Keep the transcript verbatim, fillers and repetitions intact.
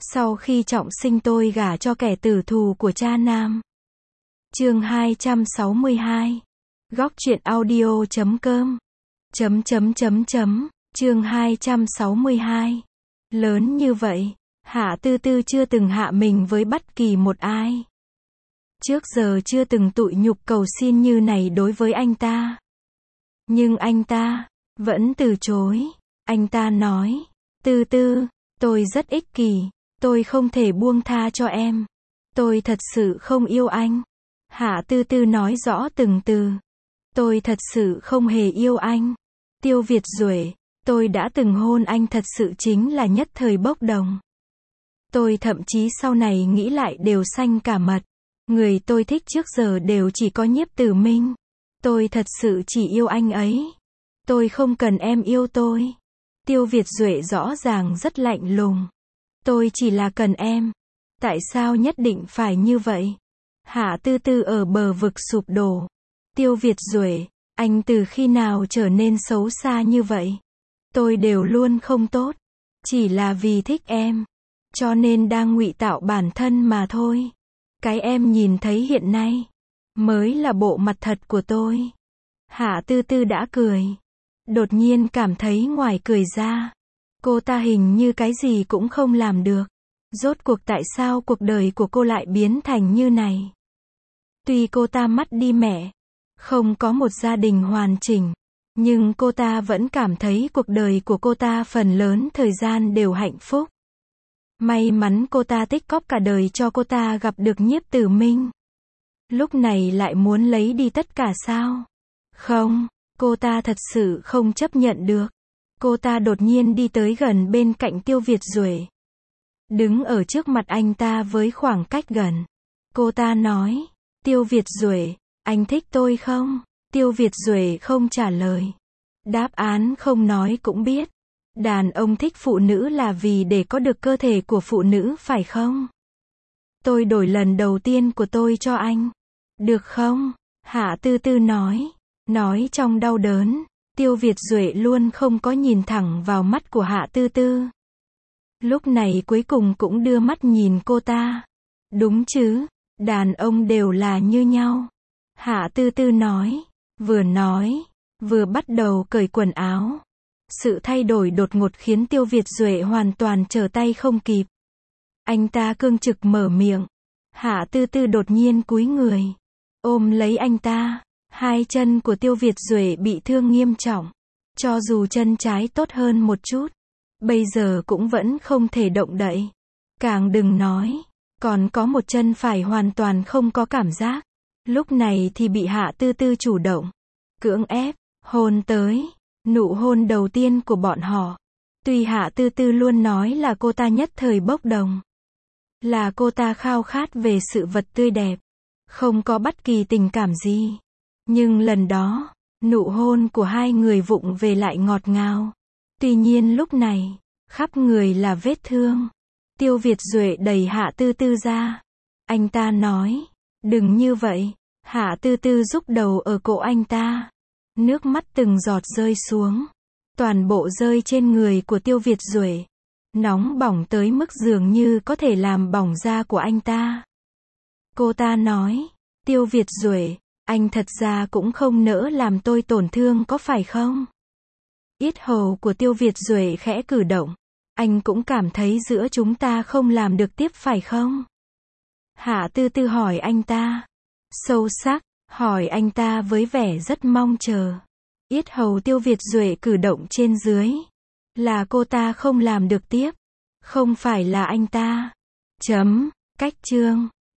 Sau khi trọng sinh tôi gả cho kẻ tử thù của cha nam. Chương hai trăm sáu mươi hai. Góc truyện audio chấm com. Chấm chấm chấm chấm. Chương hai trăm sáu mươi hai. Lớn như vậy, Hạ Tư Tư chưa từng hạ mình với bất kỳ một ai. Trước giờ chưa từng tụi nhục cầu xin như này đối với anh ta. Nhưng anh ta vẫn từ chối. Anh ta nói, Tư Tư, tôi rất ích kỷ, tôi không thể buông tha cho em. Tôi thật sự không yêu anh. Hạ Tư Tư nói rõ từng từ. Tôi thật sự không hề yêu anh. Tiêu Việt Duệ, tôi đã từng hôn anh thật sự chính là nhất thời bốc đồng. Tôi thậm chí sau này nghĩ lại đều xanh cả mặt. Người tôi thích trước giờ đều chỉ có Nhiếp Tử Minh. Tôi thật sự chỉ yêu anh ấy. Tôi không cần em yêu tôi. Tiêu Việt Duệ rõ ràng rất lạnh lùng. Tôi chỉ là cần em. Tại sao nhất định phải như vậy? Hạ Tư Tư ở bờ vực sụp đổ. Tiêu Việt Duệ, anh từ khi nào trở nên xấu xa như vậy? Tôi đều luôn không tốt. Chỉ là vì thích em. Cho nên đang ngụy tạo bản thân mà thôi. Cái em nhìn thấy hiện nay mới là bộ mặt thật của tôi. Hạ Tư Tư đã cười. Đột nhiên cảm thấy ngoài cười ra, cô ta hình như cái gì cũng không làm được. Rốt cuộc tại sao cuộc đời của cô lại biến thành như này? Tuy cô ta mất đi mẹ, không có một gia đình hoàn chỉnh, nhưng cô ta vẫn cảm thấy cuộc đời của cô ta phần lớn thời gian đều hạnh phúc. May mắn cô ta tích cóp cả đời cho cô ta gặp được Nhiếp Tử Minh. Lúc này lại muốn lấy đi tất cả sao? Không, cô ta thật sự không chấp nhận được. Cô ta đột nhiên đi tới gần bên cạnh Tiêu Việt Duệ. Đứng ở trước mặt anh ta với khoảng cách gần. Cô ta nói, Tiêu Việt Duệ, anh thích tôi không? Tiêu Việt Duệ không trả lời. Đáp án không nói cũng biết. Đàn ông thích phụ nữ là vì để có được cơ thể của phụ nữ phải không? Tôi đổi lần đầu tiên của tôi cho anh. Được không? Hạ Tư Tư nói. Nói trong đau đớn. Tiêu Việt Duệ luôn không có nhìn thẳng vào mắt của Hạ Tư Tư. Lúc này cuối cùng cũng đưa mắt nhìn cô ta. Đúng chứ? Đàn ông đều là như nhau. Hạ Tư Tư nói. Vừa nói, vừa bắt đầu cởi quần áo. Sự thay đổi đột ngột khiến Tiêu Việt Duệ hoàn toàn trở tay không kịp. Anh ta cương trực mở miệng. Hạ Tư Tư đột nhiên cúi người, ôm lấy anh ta. Hai chân của Tiêu Việt Duệ bị thương nghiêm trọng. Cho dù chân trái tốt hơn một chút, bây giờ cũng vẫn không thể động đậy. Càng đừng nói, còn có một chân phải hoàn toàn không có cảm giác. Lúc này thì bị Hạ Tư Tư chủ động, cưỡng ép, hôn tới. Nụ hôn đầu tiên của bọn họ. Tuy Hạ Tư Tư luôn nói là cô ta nhất thời bốc đồng. Là cô ta khao khát về sự vật tươi đẹp. Không có bất kỳ tình cảm gì. Nhưng lần đó, nụ hôn của hai người vụng về lại ngọt ngào. Tuy nhiên lúc này, khắp người là vết thương. Tiêu Việt Duệ đẩy Hạ Tư Tư ra. Anh ta nói, đừng như vậy. Hạ Tư Tư rúc đầu ở cổ anh ta. Nước mắt từng giọt rơi xuống. Toàn bộ rơi trên người của Tiêu Việt Duệ. Nóng bỏng tới mức dường như có thể làm bỏng da của anh ta. Cô ta nói, Tiêu Việt Duệ, anh thật ra cũng không nỡ làm tôi tổn thương có phải không? Yết hầu của Tiêu Việt Duệ khẽ cử động. Anh cũng cảm thấy giữa chúng ta không làm được tiếp phải không? Hạ Tư Tư hỏi anh ta. Sâu sắc, hỏi anh ta với vẻ rất mong chờ. Yết hầu Tiêu Việt Duệ cử động trên dưới. Là cô ta không làm được tiếp. Không phải là anh ta. Chấm. Cách chương.